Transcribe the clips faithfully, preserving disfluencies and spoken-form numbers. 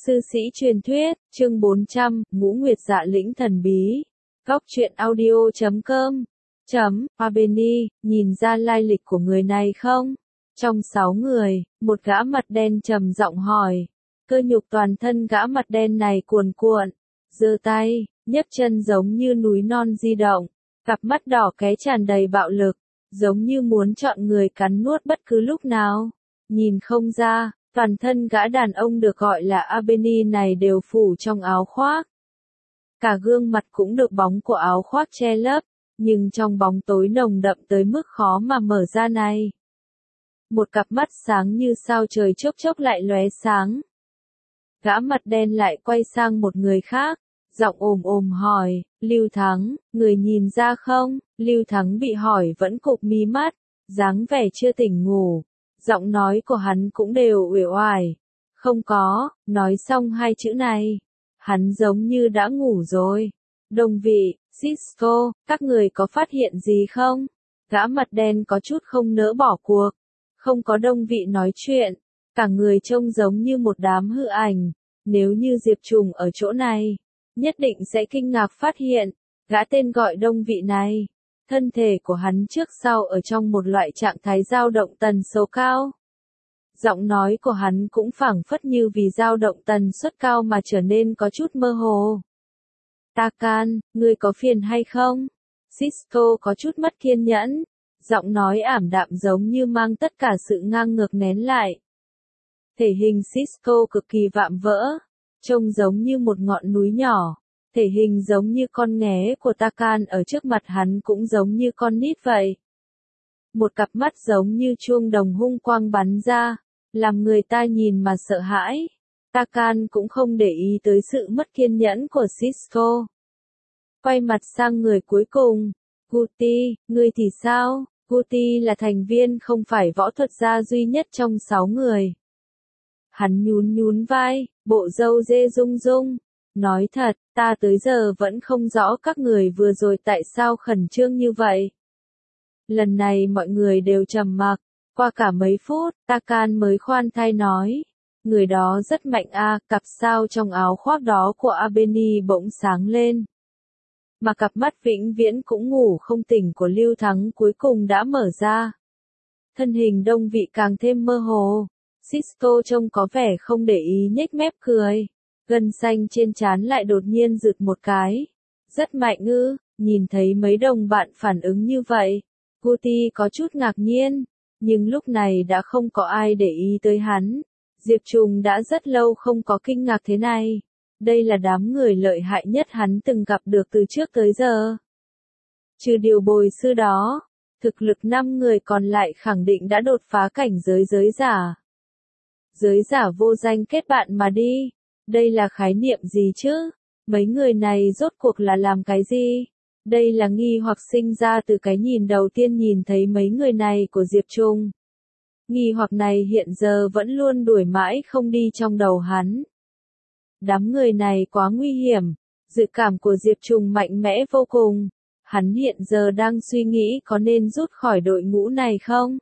Sư sĩ truyền thuyết, chương bốn trăm, Ngũ Nguyệt Dạ Lĩnh thần bí. Góc truyện audio chấm com. Chấm, Albany, nhìn ra lai lịch của người này không? Trong sáu người, một gã mặt đen trầm giọng hỏi. Cơ nhục toàn thân gã mặt đen này cuồn cuộn, giơ tay, nhấc chân giống như núi non di động, cặp mắt đỏ ké tràn đầy bạo lực, giống như muốn chọn người cắn nuốt bất cứ lúc nào. Nhìn không ra, toàn thân gã đàn ông được gọi là Albany này đều phủ trong áo khoác. Cả gương mặt cũng được bóng của áo khoác che lấp, nhưng trong bóng tối nồng đậm tới mức khó mà mở ra này. Một cặp mắt sáng như sao trời chốc chốc lại lóe sáng. Gã mặt đen lại quay sang một người khác, giọng ồm ồm hỏi, Lưu Thắng, người nhìn ra không? Lưu Thắng bị hỏi vẫn cụp mí mắt, dáng vẻ chưa tỉnh ngủ. Giọng nói của hắn cũng đều uể oải. Không có, nói xong hai chữ này. Hắn giống như đã ngủ rồi. Đồng vị, Cisco, các người có phát hiện gì không? Gã mặt đen có chút không nỡ bỏ cuộc. Không có Đông vị nói chuyện. Cả người trông giống như một đám hư ảnh. Nếu như Diệp Trùng ở chỗ này, nhất định sẽ kinh ngạc phát hiện. Gã tên gọi Đông vị này. Thân thể của hắn trước sau ở trong một loại trạng thái dao động tần số cao. Giọng nói của hắn cũng phảng phất như vì dao động tần suất cao mà trở nên có chút mơ hồ. Takan, ngươi có phiền hay không? Cisco có chút mất kiên nhẫn. Giọng nói ảm đạm giống như mang tất cả sự ngang ngược nén lại. Thể hình Cisco cực kỳ vạm vỡ. Trông giống như một ngọn núi nhỏ. Thể hình giống như con nghé của Takan ở trước mặt hắn cũng giống như con nít vậy. Một cặp mắt giống như chuông đồng hung quang bắn ra, làm người ta nhìn mà sợ hãi. Takan cũng không để ý tới sự mất kiên nhẫn của Cisco. Quay mặt sang người cuối cùng. Guti, ngươi thì sao? Guti là thành viên không phải võ thuật gia duy nhất trong sáu người. Hắn nhún nhún vai, bộ râu dê rung rung. Nói thật, ta tới giờ vẫn không rõ các người vừa rồi tại sao khẩn trương như vậy. Lần này mọi người đều trầm mặc, qua cả mấy phút, Takan mới khoan thai nói. Người đó rất mạnh a, à, cặp sao trong áo khoác đó của Albany bỗng sáng lên. Mà cặp mắt vĩnh viễn cũng ngủ không tỉnh của Lưu Thắng cuối cùng đã mở ra. Thân hình Đông vị càng thêm mơ hồ. Cisco trông có vẻ không để ý nhếch mép cười. Gân xanh trên trán lại đột nhiên rụt một cái. Rất mạnh ư, nhìn thấy mấy đồng bạn phản ứng như vậy. Guti có chút ngạc nhiên, nhưng lúc này đã không có ai để ý tới hắn. Diệp Trùng đã rất lâu không có kinh ngạc thế này. Đây là đám người lợi hại nhất hắn từng gặp được từ trước tới giờ. Trừ điều bồi sư đó, thực lực năm người còn lại khẳng định đã đột phá cảnh giới giới giả. Giới giả vô danh kết bạn mà đi. Đây là khái niệm gì chứ? Mấy người này rốt cuộc là làm cái gì? Đây là nghi hoặc sinh ra từ cái nhìn đầu tiên nhìn thấy mấy người này của Diệp Trùng. Nghi hoặc này hiện giờ vẫn luôn đuổi mãi không đi trong đầu hắn. Đám người này quá nguy hiểm. Dự cảm của Diệp Trùng mạnh mẽ vô cùng. Hắn hiện giờ đang suy nghĩ có nên rút khỏi đội ngũ này không?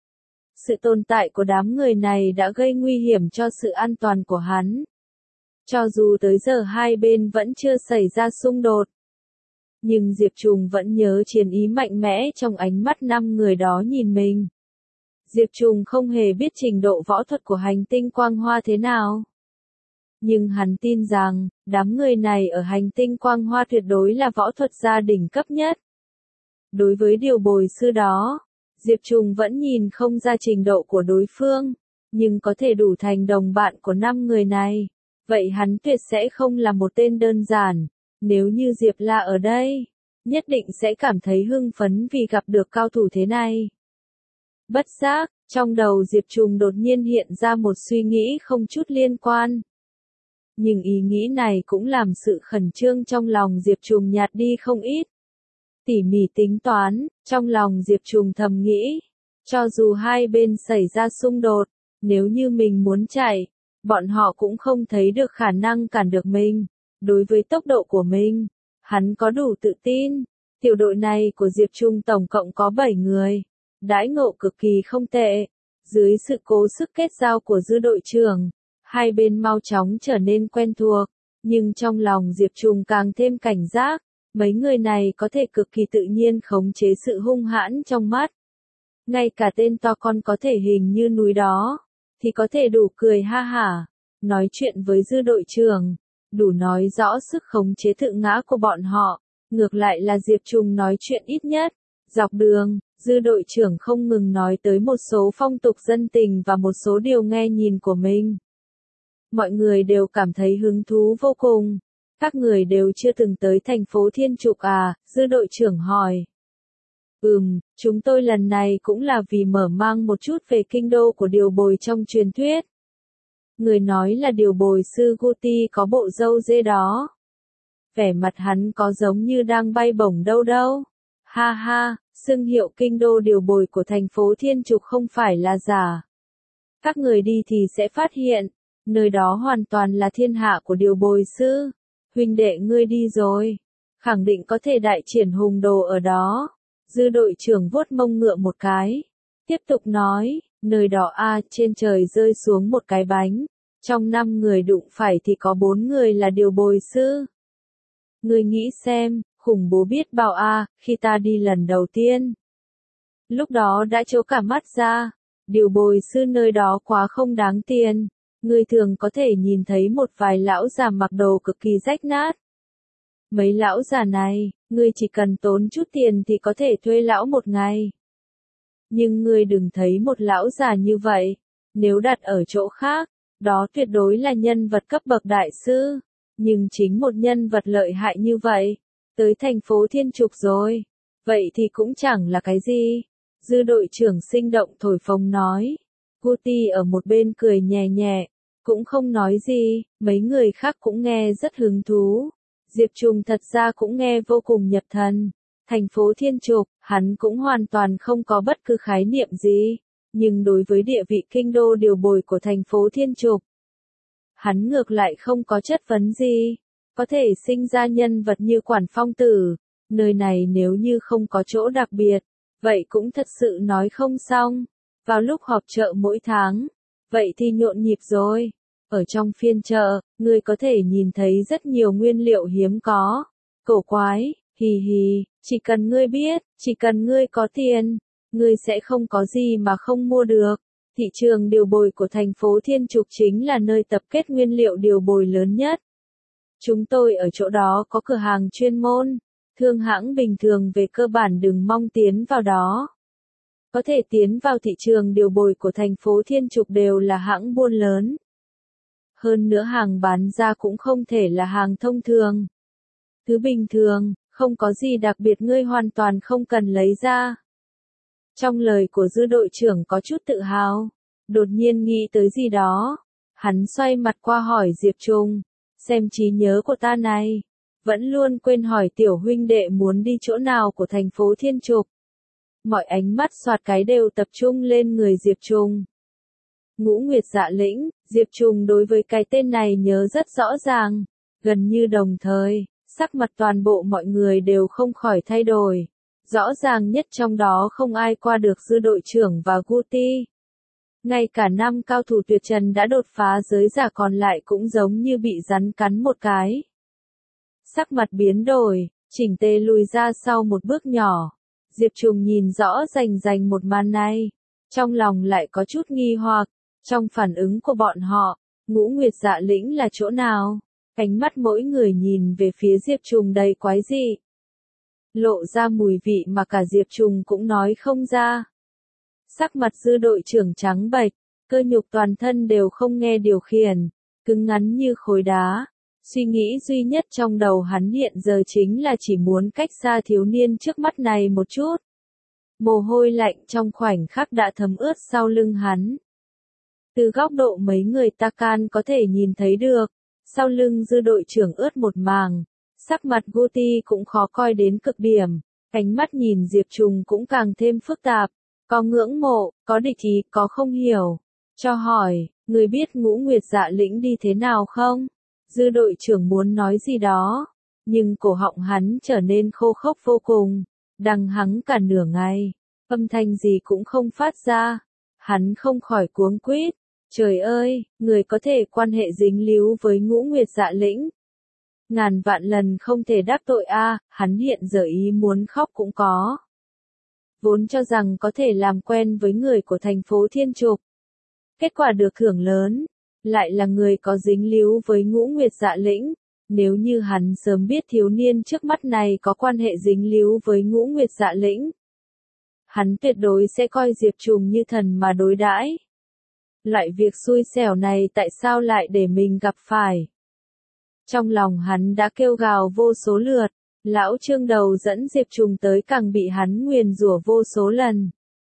Sự tồn tại của đám người này đã gây nguy hiểm cho sự an toàn của hắn. Cho dù tới giờ hai bên vẫn chưa xảy ra xung đột. Nhưng Diệp Trùng vẫn nhớ chiến ý mạnh mẽ trong ánh mắt năm người đó nhìn mình. Diệp Trùng không hề biết trình độ võ thuật của hành tinh Quang Hoa thế nào. Nhưng hắn tin rằng, đám người này ở hành tinh Quang Hoa tuyệt đối là võ thuật gia đỉnh cấp nhất. Đối với điều bồi sư đó, Diệp Trùng vẫn nhìn không ra trình độ của đối phương, nhưng có thể đủ thành đồng bạn của năm người này. Vậy hắn tuyệt sẽ không là một tên đơn giản. Nếu như Diệp La ở đây, nhất định sẽ cảm thấy hưng phấn vì gặp được cao thủ thế này. Bất giác, trong đầu Diệp Trùng đột nhiên hiện ra một suy nghĩ không chút liên quan. Nhưng ý nghĩ này cũng làm sự khẩn trương trong lòng Diệp Trùng nhạt đi không ít. Tỉ mỉ tính toán, trong lòng Diệp Trùng thầm nghĩ, cho dù hai bên xảy ra xung đột, nếu như mình muốn chạy, bọn họ cũng không thấy được khả năng cản được mình. Đối với tốc độ của mình, hắn có đủ tự tin. Tiểu đội này của Diệp Trùng tổng cộng có bảy người. Đãi ngộ cực kỳ không tệ. Dưới sự cố sức kết giao của dư đội trưởng, Hai bên mau chóng trở nên quen thuộc, nhưng trong lòng Diệp Trùng càng thêm cảnh giác, mấy người này có thể cực kỳ tự nhiên khống chế sự hung hãn trong mắt. Ngay cả tên to con có thể hình như núi đó, thì có thể đủ cười ha hả, nói chuyện với dư đội trưởng, đủ nói rõ sức khống chế tự ngã của bọn họ. Ngược lại là Diệp Trùng nói chuyện ít nhất. Dọc đường, dư đội trưởng không ngừng nói tới một số phong tục dân tình và một số điều nghe nhìn của mình. Mọi người đều cảm thấy hứng thú vô cùng. Các người đều chưa từng tới thành phố Thiên Trục à, dư đội trưởng hỏi. Ừm, chúng tôi lần này cũng là vì mở mang một chút về kinh đô của điều bồi trong truyền thuyết. Người nói là điều bồi sư Guti có bộ râu dê đó. Vẻ mặt hắn có giống như đang bay bổng đâu đâu. Ha ha, xưng hiệu kinh đô điều bồi của thành phố Thiên Trục không phải là giả. Các người đi thì sẽ phát hiện, nơi đó hoàn toàn là thiên hạ của điều bồi sư. Huynh đệ ngươi đi rồi, khẳng định có thể đại triển hùng đồ ở đó. Dư đội trưởng vuốt mông ngựa một cái, tiếp tục nói, nơi đó a, trên trời rơi xuống một cái bánh, trong năm người đụng phải thì có bốn người là điều bồi sư. Ngươi nghĩ xem, khủng bố biết bao a, khi ta đi lần đầu tiên. Lúc đó đã trố cả mắt ra, điều bồi sư nơi đó quá không đáng tiền. Ngươi thường có thể nhìn thấy một vài lão già mặc đồ cực kỳ rách nát. Mấy lão già này, ngươi chỉ cần tốn chút tiền thì có thể thuê lão một ngày. Nhưng ngươi đừng thấy một lão già như vậy, nếu đặt ở chỗ khác, đó tuyệt đối là nhân vật cấp bậc đại sư. Nhưng chính một nhân vật lợi hại như vậy, tới thành phố Thiên Trục rồi, vậy thì cũng chẳng là cái gì. Dư đội trưởng sinh động thổi phồng nói. Guti ở một bên cười nhẹ nhẹ, cũng không nói gì, mấy người khác cũng nghe rất hứng thú. Diệp Trùng thật ra cũng nghe vô cùng nhập thần. Thành phố Thiên Trục, hắn cũng hoàn toàn không có bất cứ khái niệm gì, nhưng đối với địa vị kinh đô điều bồi của thành phố Thiên Trục, hắn ngược lại không có chất vấn gì. Có thể sinh ra nhân vật như Quản Phong Tử, nơi này nếu như không có chỗ đặc biệt, vậy cũng thật sự nói không xong. Vào lúc họp chợ mỗi tháng, vậy thì nhộn nhịp rồi. Ở trong phiên chợ, ngươi có thể nhìn thấy rất nhiều nguyên liệu hiếm có, cổ quái, hì hì, chỉ cần ngươi biết, chỉ cần ngươi có tiền, ngươi sẽ không có gì mà không mua được. Thị trường điều bồi của thành phố Thiên Trục chính là nơi tập kết nguyên liệu điều bồi lớn nhất. Chúng tôi ở chỗ đó có cửa hàng chuyên môn, thương hãng bình thường về cơ bản đừng mong tiến vào đó. Có thể tiến vào thị trường điều bồi của thành phố Thiên Trục đều là hãng buôn lớn. Hơn nữa hàng bán ra cũng không thể là hàng thông thường. Thứ bình thường, không có gì đặc biệt ngươi hoàn toàn không cần lấy ra. Trong lời của dư đội trưởng có chút tự hào, đột nhiên nghĩ tới gì đó. Hắn xoay mặt qua hỏi Diệp Trùng, xem trí nhớ của ta này, vẫn luôn quên hỏi tiểu huynh đệ muốn đi chỗ nào của thành phố Thiên Trục. Mọi ánh mắt soạt cái đều tập trung lên người Diệp Trùng. Ngũ Nguyệt Dạ Lĩnh, Diệp Trùng đối với cái tên này nhớ rất rõ ràng, gần như đồng thời, sắc mặt toàn bộ mọi người đều không khỏi thay đổi. Rõ ràng nhất trong đó không ai qua được dư đội trưởng và Guti. Ngay cả năm cao thủ tuyệt trần đã đột phá giới giả còn lại cũng giống như bị rắn cắn một cái. Sắc mặt biến đổi, chỉnh tề lùi ra sau một bước nhỏ. Diệp Trùng nhìn rõ rành rành một màn này, trong lòng lại có chút nghi hoặc. Trong phản ứng của bọn họ, Ngũ Nguyệt Dạ Lĩnh là chỗ nào? Ánh mắt mỗi người nhìn về phía Diệp Trùng đầy quái dị, lộ ra mùi vị mà cả Diệp Trùng cũng nói không ra. Sắc mặt dư đội trưởng trắng bệch, cơ nhục toàn thân đều không nghe điều khiển, cứng ngắn như khối đá. Suy nghĩ duy nhất trong đầu hắn hiện giờ chính là chỉ muốn cách xa thiếu niên trước mắt này một chút. Mồ hôi lạnh trong khoảnh khắc đã thấm ướt sau lưng hắn. Từ góc độ mấy người ta can có thể nhìn thấy được, sau lưng dư đội trưởng ướt một màng, sắc mặt Guti cũng khó coi đến cực điểm, ánh mắt nhìn Diệp Trùng cũng càng thêm phức tạp, có ngưỡng mộ, có địch ý, có không hiểu. Cho hỏi, người biết Ngũ Nguyệt Dạ Lĩnh đi thế nào không? Dư đội trưởng muốn nói gì đó, nhưng cổ họng hắn trở nên khô khốc vô cùng, đằng hắng cả nửa ngày, âm thanh gì cũng không phát ra. Hắn không khỏi cuống quýt, Trời ơi, người có thể quan hệ dính líu với Ngũ Nguyệt Dạ Lĩnh. Ngàn vạn lần không thể đắc tội a, hắn hiện giờ ý muốn khóc cũng có. Vốn cho rằng có thể làm quen với người của thành phố Thiên Trục. Kết quả được thưởng lớn, lại là người có dính líu với Ngũ Nguyệt Dạ Lĩnh. Nếu như hắn sớm biết thiếu niên trước mắt này có quan hệ dính líu với Ngũ Nguyệt Dạ Lĩnh, hắn tuyệt đối sẽ coi Diệp Trùng như thần mà đối đãi. Loại việc xui xẻo này tại sao lại để mình gặp phải? Trong lòng hắn đã kêu gào vô số lượt, lão Trương đầu dẫn Diệp Trùng tới càng bị hắn nguyền rủa vô số lần.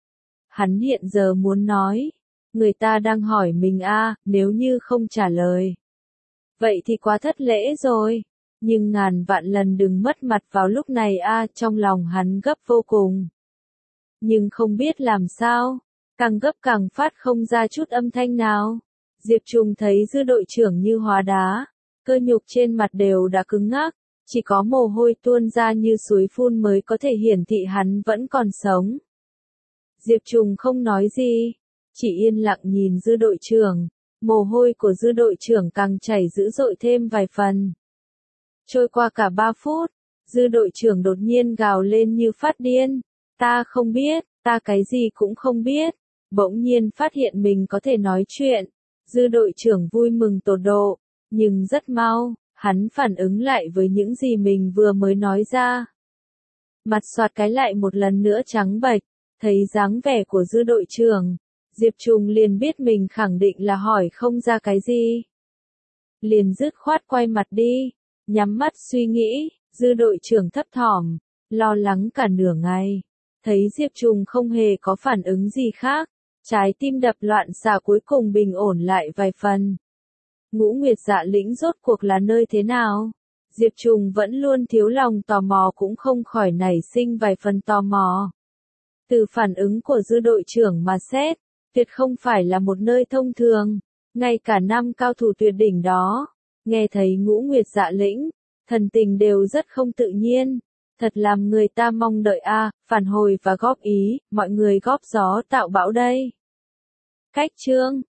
Hắn hiện giờ muốn nói, người ta đang hỏi mình a, nếu như không trả lời. Vậy thì quá thất lễ rồi, nhưng ngàn vạn lần đừng mất mặt vào lúc này a, trong lòng hắn gấp vô cùng. Nhưng không biết làm sao, càng gấp càng phát không ra chút âm thanh nào. Diệp Trùng thấy Dư đội trưởng như hóa đá, cơ nhục trên mặt đều đã cứng ngắc, chỉ có mồ hôi tuôn ra như suối phun mới có thể hiển thị hắn vẫn còn sống. Diệp Trùng không nói gì, chỉ yên lặng nhìn Dư đội trưởng, mồ hôi của Dư đội trưởng càng chảy dữ dội thêm vài phần. Trôi qua cả ba phút, Dư đội trưởng đột nhiên gào lên như phát điên, ta không biết, ta cái gì cũng không biết. Bỗng nhiên phát hiện mình có thể nói chuyện, Dư đội trưởng vui mừng tột độ, nhưng rất mau, hắn phản ứng lại với những gì mình vừa mới nói ra. Mặt soạt cái lại một lần nữa trắng bệch, thấy dáng vẻ của Dư đội trưởng, Diệp Trùng liền biết mình khẳng định là hỏi không ra cái gì. Liền dứt khoát quay mặt đi, nhắm mắt suy nghĩ, Dư đội trưởng thấp thỏm, lo lắng cả nửa ngày, thấy Diệp Trùng không hề có phản ứng gì khác, trái tim đập loạn xạ cuối cùng bình ổn lại vài phần. Ngũ Nguyệt Dạ Lĩnh rốt cuộc là nơi thế nào? Diệp Trùng vẫn luôn thiếu lòng tò mò cũng không khỏi nảy sinh vài phần tò mò. Từ phản ứng của Dư đội trưởng mà xét, tuyệt không phải là một nơi thông thường, ngay cả năm cao thủ tuyệt đỉnh đó, nghe thấy Ngũ Nguyệt Dạ Lĩnh, thần tình đều rất không tự nhiên, thật làm người ta mong đợi a, à, phản hồi và góp ý, mọi người góp gió tạo bão đây. Cách chương